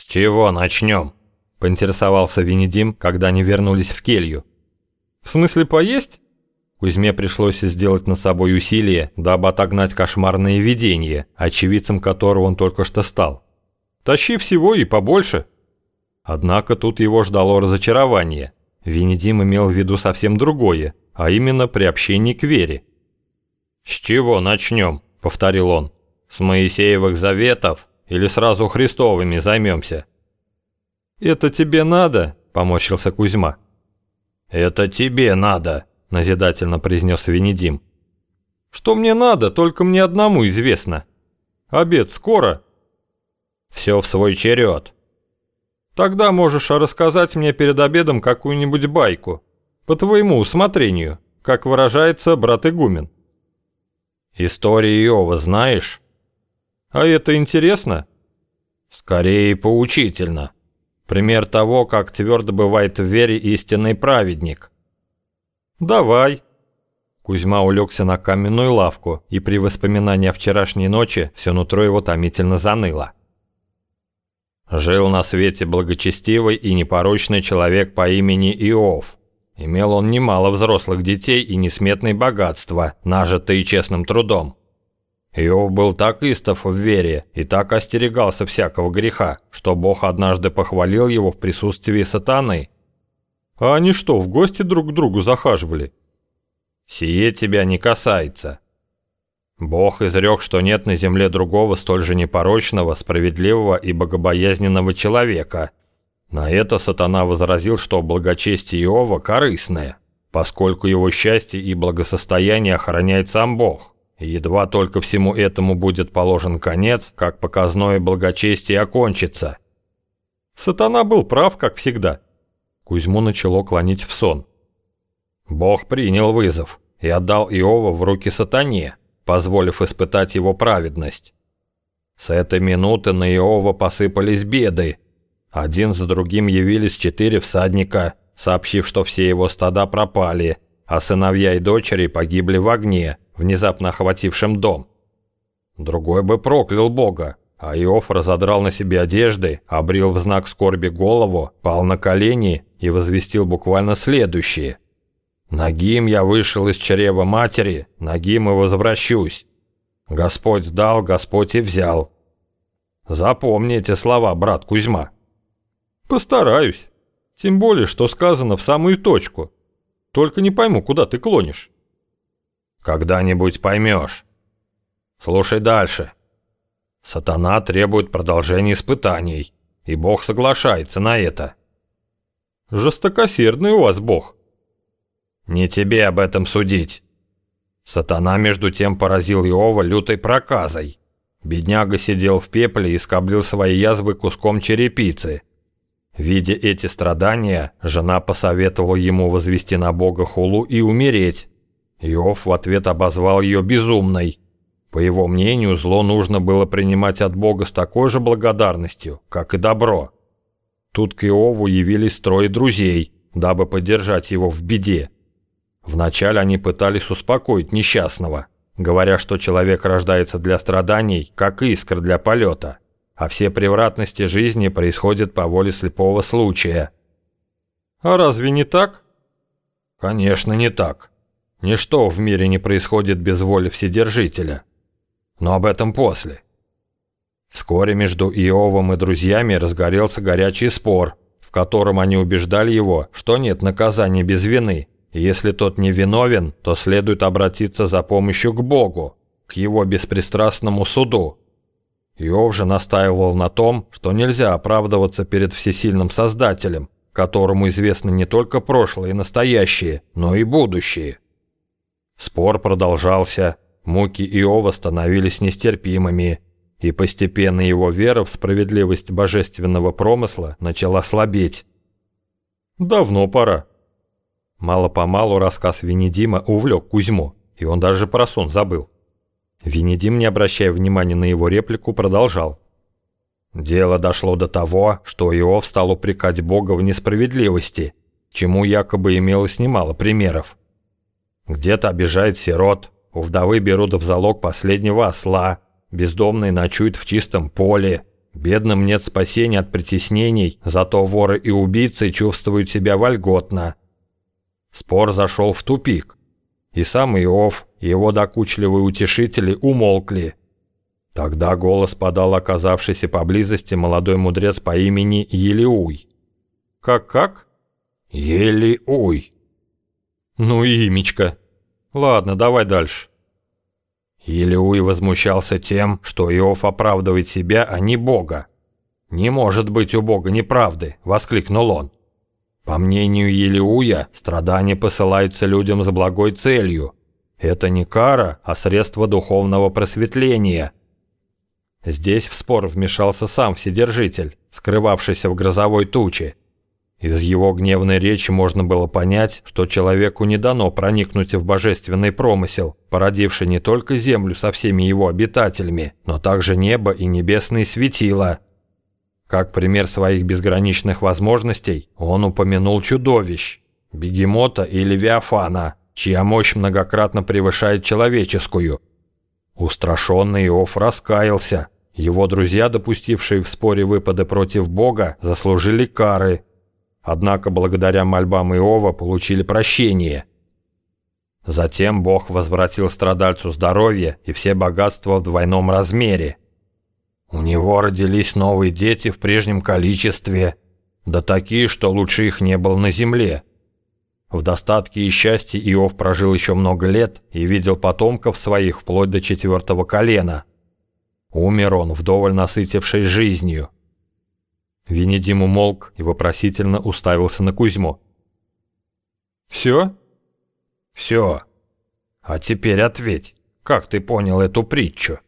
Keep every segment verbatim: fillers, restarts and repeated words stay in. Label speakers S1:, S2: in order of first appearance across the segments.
S1: чего начнем?» – поинтересовался Венедим, когда они вернулись в келью.
S2: «В смысле поесть?» Кузьме пришлось сделать над собой усилие, дабы отогнать кошмарное видение, очевидцем которого он только что стал. «Тащи всего и побольше». Однако тут его ждало разочарование. Венедим имел в виду совсем другое, а именно приобщение к вере.
S1: «С чего начнем?» – повторил он. «С Моисеевых заветов или сразу Христовыми займемся?»
S2: «Это тебе надо?» – поморщился Кузьма.
S1: «Это тебе надо», – назидательно произнес Венедим.
S2: «Что мне надо, только мне одному известно. Обед скоро?»
S1: «Все в свой черед».
S2: «Тогда можешь рассказать мне перед обедом какую-нибудь байку, по твоему усмотрению, как выражается брат игумен».
S1: «Историю Иова знаешь?»
S2: «А это интересно?»
S1: «Скорее поучительно. Пример того, как твердо бывает в вере истинный праведник».
S2: «Давай».
S1: Кузьма улегся на каменную лавку, и при воспоминании о вчерашней ночи все нутро его томительно заныло. Жил на свете благочестивый и непорочный человек по имени Иов. Имел он немало взрослых детей и несметные богатства, нажитые честным трудом. Иов был так истов в вере и так остерегался всякого греха, что Бог однажды похвалил его в присутствии сатаны.
S2: «А они что, в гости друг к другу захаживали?»
S1: «Сие тебя не касается». Бог изрек, что нет на земле другого столь же непорочного, справедливого и богобоязненного человека. На это сатана возразил, что благочестие Иова корыстное, поскольку его счастье и благосостояние охраняет сам Бог. И едва только всему этому будет положен конец, как показное благочестие окончится.
S2: Сатана был прав, как всегда. Кузьму начало клонить в сон.
S1: Бог принял вызов и отдал Иова в руки сатане, позволив испытать его праведность. С этой минуты на Иова посыпались беды. Один за другим явились четыре всадника, сообщив, что все его стада пропали, а сыновья и дочери погибли в огне, внезапно охватившем дом. Другой бы проклял Бога, а Иов разодрал на себе одежды, обрил в знак скорби голову, пал на колени и возвестил буквально следующее: «Нагим я вышел из чрева матери, нагим и возвращусь. Господь дал, Господь и взял». Запомни эти слова, брат Кузьма.
S2: «Постараюсь. Тем более, что сказано в самую точку. Только не пойму, куда ты клонишь».
S1: «Когда-нибудь поймешь. Слушай дальше. Сатана требует продолжения испытаний, и Бог соглашается на это».
S2: «Жестокосердный у вас Бог».
S1: «Не тебе об этом судить». Сатана между тем поразил Иова лютой проказой. Бедняга сидел в пепле и скоблил свои язвы куском черепицы. Видя эти страдания, жена посоветовала ему возвести на Бога хулу и умереть. Иов в ответ обозвал ее безумной. По его мнению, зло нужно было принимать от Бога с такой же благодарностью, как и добро. Тут к Иову явились трое друзей, дабы поддержать его в беде. Вначале они пытались успокоить несчастного, говоря, что человек рождается для страданий, как искра для полета, а все превратности жизни происходят по воле слепого случая.
S2: «А разве не так?»
S1: «Конечно, не так. Ничто в мире не происходит без воли Вседержителя. Но об этом после». Вскоре между Иовом и друзьями разгорелся горячий спор, в котором они убеждали его, что нет наказания без вины, и если тот не виновен, то следует обратиться за помощью к Богу, к его беспристрастному суду. Иов же настаивал на том, что нельзя оправдываться перед всесильным Создателем, которому известно не только прошлое и настоящее, но и будущее. Спор продолжался, муки Иова становились нестерпимыми, и постепенно его вера в справедливость божественного промысла начала слабеть.
S2: «Давно пора». Мало-помалу рассказ Венедима увлек Кузьму, и он даже про сон забыл. Венедим, не обращая внимания на его реплику, продолжал.
S1: Дело дошло до того, что Иов стал упрекать Бога в несправедливости, чему якобы имелось немало примеров. Где-то обижает сирот, у вдовы берут в залог последнего осла, бездомный ночует в чистом поле, Бедным нет спасения от притеснений, зато воры и убийцы чувствуют себя вольготно. Спор зашел в тупик, и сам Иов, и его докучливые утешители умолкли. Тогда голос подал оказавшийся поблизости молодой мудрец по имени Елиуй.
S2: «Как-как?»
S1: «Елиуй».
S2: «Ну и имечко. Ладно, давай дальше».
S1: Елиуй возмущался тем, что Иов оправдывает себя, а не Бога. «Не может быть у Бога неправды!» — воскликнул он. По мнению Елиуя, страдания посылаются людям с благой целью. Это не кара, а средство духовного просветления. Здесь в спор вмешался сам Вседержитель, скрывавшийся в грозовой туче. Из его гневной речи можно было понять, что человеку не дано проникнуть в божественный промысел, породивший не только землю со всеми его обитателями, но также небо и небесные светила. Как пример своих безграничных возможностей, он упомянул чудовищ, бегемота и левиафана, чья мощь многократно превышает человеческую. Устрашенный Иов раскаялся. Его друзья, допустившие в споре выпады против Бога, заслужили кары. Однако благодаря мольбам Иова получили прощение. Затем Бог возвратил страдальцу здоровье и все богатства в двойном размере. У него родились новые дети в прежнем количестве, да такие, что лучше их не было на земле. В достатке и счастье Иов прожил еще много лет и видел потомков своих вплоть до четвертого колена. Умер он, вдоволь насытившись жизнью. Венедим умолк и вопросительно уставился на Кузьму.
S2: «Все?»
S1: «Все. А теперь ответь, как ты понял эту притчу?»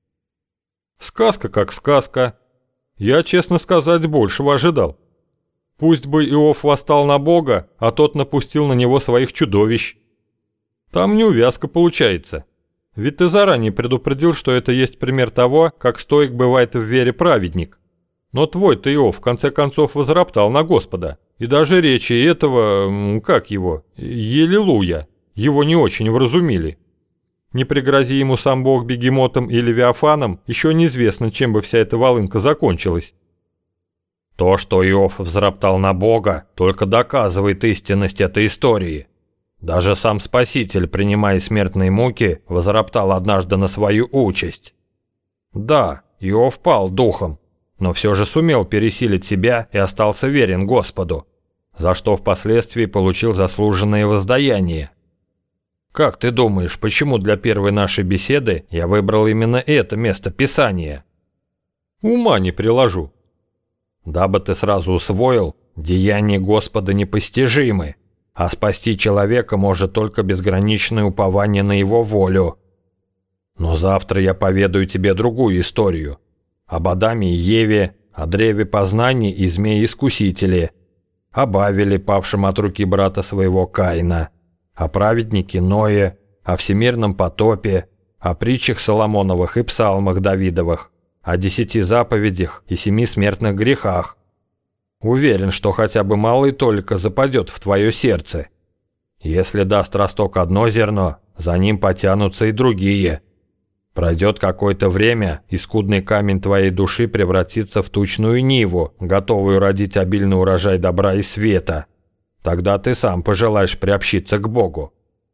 S2: «Сказка как сказка. Я, честно сказать, большего ожидал. Пусть бы Иов восстал на Бога, а тот напустил на него своих чудовищ. Там неувязка получается. Ведь ты заранее предупредил, что это есть пример того, как стоик бывает в вере праведник. Но твой-то Иов в конце концов возроптал на Господа, и даже речи этого, как его, Елилуя, его не очень вразумили. Не пригрози ему сам Бог бегемотом и левиафаном, еще неизвестно, чем бы вся эта волынка закончилась».
S1: То, что Иов взроптал на Бога, только доказывает истинность этой истории. Даже сам Спаситель, принимая смертные муки, возроптал однажды на свою участь. Да, Иов пал духом, но все же сумел пересилить себя и остался верен Господу, за что впоследствии получил заслуженное воздаяние. Как ты думаешь, почему для первой нашей беседы я выбрал именно это место Писания?
S2: Ума не приложу.
S1: Дабы ты сразу усвоил, деяния Господа непостижимы, а спасти человека может только безграничное упование на его волю. Но завтра я поведаю тебе другую историю. Об Адаме и Еве, о древе познаний и змее-искусителе, об Авеле, павшем от руки брата своего Каина, о праведнике Ное, о всемирном потопе, о притчах Соломоновых и псалмах Давидовых, о десяти заповедях и семи смертных грехах. Уверен, что хотя бы малый только западет в твое сердце. Если даст росток одно зерно, за ним потянутся и другие. Пройдет какое-то время, и скудный камень твоей души превратится в тучную ниву, готовую родить обильный урожай добра и света. Тогда ты сам пожелаешь приобщиться к Богу».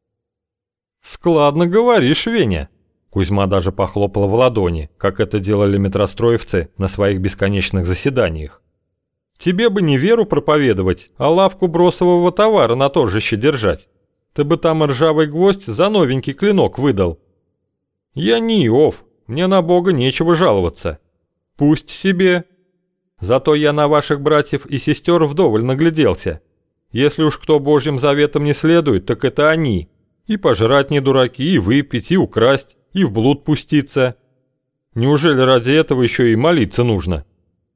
S2: «Складно говоришь, Веня». Кузьма даже похлопал в ладони, как это делали метростроевцы на своих бесконечных заседаниях. «Тебе бы не веру проповедовать, а лавку бросового товара на торжище держать. Ты бы там ржавый гвоздь за новенький клинок выдал. Я не Иов, мне на Бога нечего жаловаться. Пусть себе. Зато я на ваших братьев и сестер вдоволь нагляделся. Если уж кто Божьим заветам не следует, так это они. И пожрать не дураки, и выпить, и украсть, и в блуд пуститься. Неужели ради этого еще и молиться нужно?»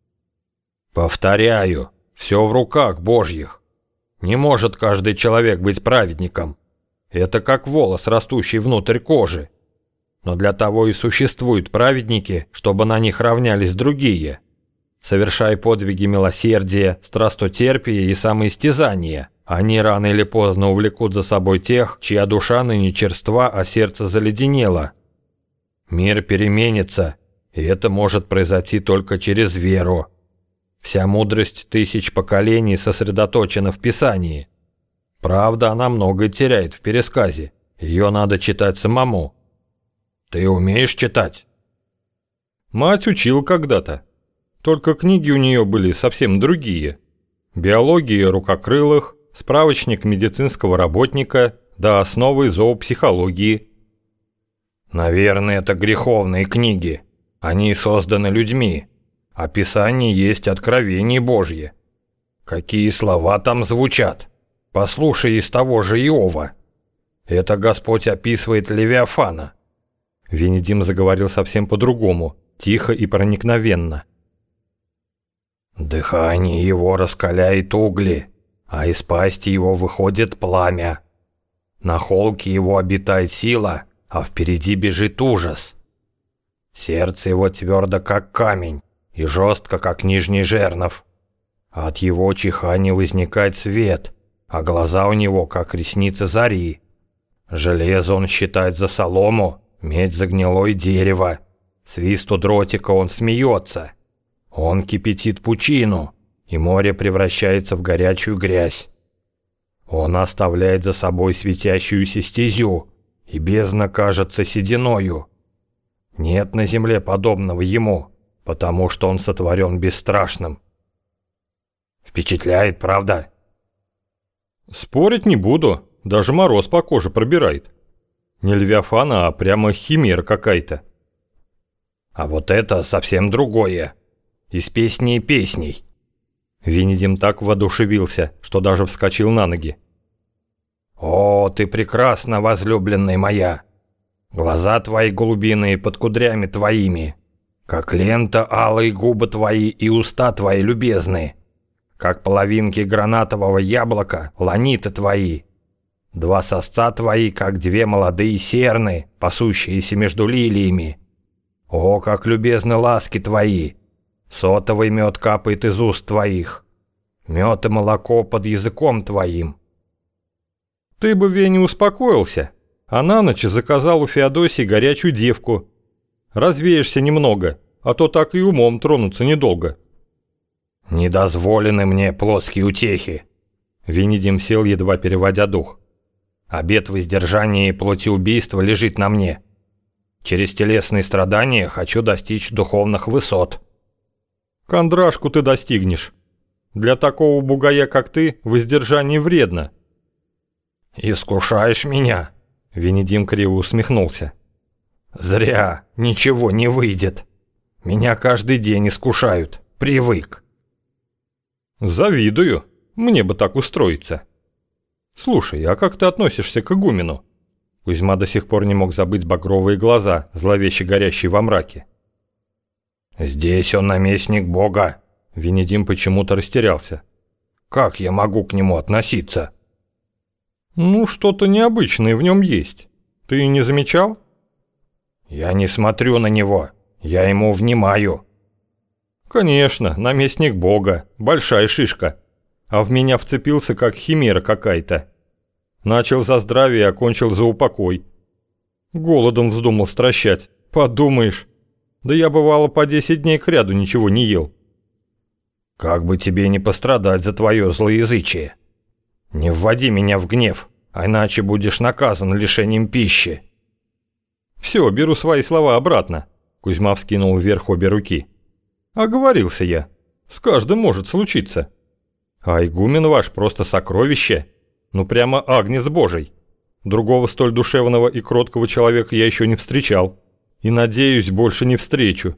S1: «Повторяю, все в руках Божьих. Не может каждый человек быть праведником. Это как волос, растущий внутрь кожи. Но для того и существуют праведники, чтобы на них равнялись другие. Совершая подвиги милосердия, страстотерпия и самоистязания, они рано или поздно увлекут за собой тех, чья душа ныне черства, а сердце заледенело. Мир переменится, И это может произойти только через веру. Вся мудрость тысяч поколений сосредоточена в Писании. Правда, она многое теряет в пересказе. Ее надо читать самому. Ты умеешь читать?
S2: Мать учил когда-то. Только книги у нее были совсем другие. Биология рукокрылых, справочник медицинского работника, да основы зоопсихологии.
S1: Наверное, это греховные книги. Они созданы людьми. А Писание есть откровение Божье. Какие слова там звучат? Послушай из того же Иова. Это Господь описывает Левиафана.
S2: Венедим заговорил совсем по-другому, тихо и проникновенно.
S1: Дыхание его раскаляет угли, а из пасти его выходит пламя. На холке его обитает сила, а впереди бежит ужас. Сердце его твердо, как камень, и жестко, как нижний жернов. От его чихания возникает свет, а глаза у него, как ресницы зари. Железо он считает за солому, медь за гнилое дерево. Свисту дротика он смеется. Он кипятит пучину, и море превращается в горячую грязь. Он оставляет за собой светящуюся стезю, и бездна кажется сединою. Нет на земле подобного ему, потому что он сотворен бесстрашным. Впечатляет, правда?
S2: Спорить не буду, даже мороз по коже пробирает. Не Левиафана, а прямо химера какая-то.
S1: А вот это совсем другое. Из песни и песней.
S2: Венедим так воодушевился, что даже вскочил на ноги.
S1: О, ты прекрасна, возлюбленная моя! Глаза твои голубиные под кудрями твоими, как лента алые губы твои и уста твои любезные, как половинки гранатового яблока ланиты твои, два сосца твои, как две молодые серны, пасущиеся между лилиями. О, как любезны ласки твои! Сотовый мед капает из уст твоих, мед и молоко под языком твоим.
S2: Ты бы, Веня, успокоился, а на ночь заказал у Феодосии горячую девку. Развеешься немного, а то так и умом тронуться недолго.
S1: Не дозволены мне плоские утехи.
S2: Венедим сел, едва переводя дух.
S1: Обет воздержания и плотиубийства лежит на мне. Через телесные страдания хочу достичь духовных высот.
S2: Кондрашку ты достигнешь. Для такого бугая, как ты, воздержание вредно.
S1: Искушаешь меня?
S2: Венедим криво усмехнулся.
S1: Зря, ничего не выйдет. Меня каждый день искушают. Привык.
S2: Завидую. Мне бы так устроиться. Слушай, а как ты относишься к игумену? Кузьма до сих пор не мог забыть багровые глаза, зловеще горящие во мраке.
S1: Здесь он наместник Бога.
S2: Венедим почему-то растерялся.
S1: Как я могу к нему относиться?
S2: Ну, что-то необычное в нем есть. Ты не замечал?
S1: Я не смотрю на него. Я ему внимаю.
S2: Конечно, наместник Бога. Большая шишка. А в меня вцепился, как химера какая-то. Начал за здравие, окончил за упокой. Голодом вздумал стращать. Подумаешь. Да я, бывало, по десять дней кряду ничего не ел.
S1: Как бы тебе не пострадать за твое злоязычие. Не вводи меня в гнев, а иначе будешь наказан лишением пищи.
S2: Все, беру свои слова обратно. Кузьма вскинул вверх обе руки. Оговорился я. С каждым может случиться. А игумен ваш просто сокровище. Ну прямо агнец божий. Другого столь душевного и кроткого человека я еще не встречал. И, надеюсь, больше не встречу.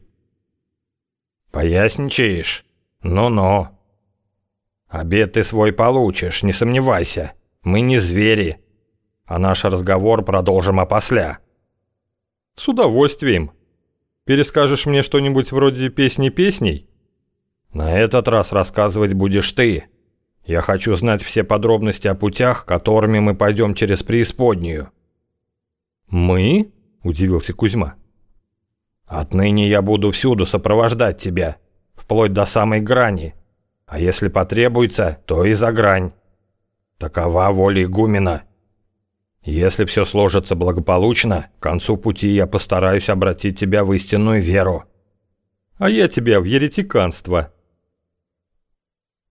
S1: Поясничаешь? Ну-ну. Обед ты свой получишь, не сомневайся. Мы не звери. А наш разговор продолжим опосля.
S2: С удовольствием. Перескажешь мне что-нибудь вроде песни-песней?
S1: На этот раз рассказывать будешь ты. Я хочу знать все подробности о путях, которыми мы пойдем через преисподнюю.
S2: Мы? Удивился Кузьма.
S1: Отныне я буду всюду сопровождать тебя, вплоть до самой грани, а если потребуется, то и за грань. Такова воля игумена. Если все сложится благополучно, к концу пути я постараюсь обратить тебя в истинную веру,
S2: а я тебя в еретиканство.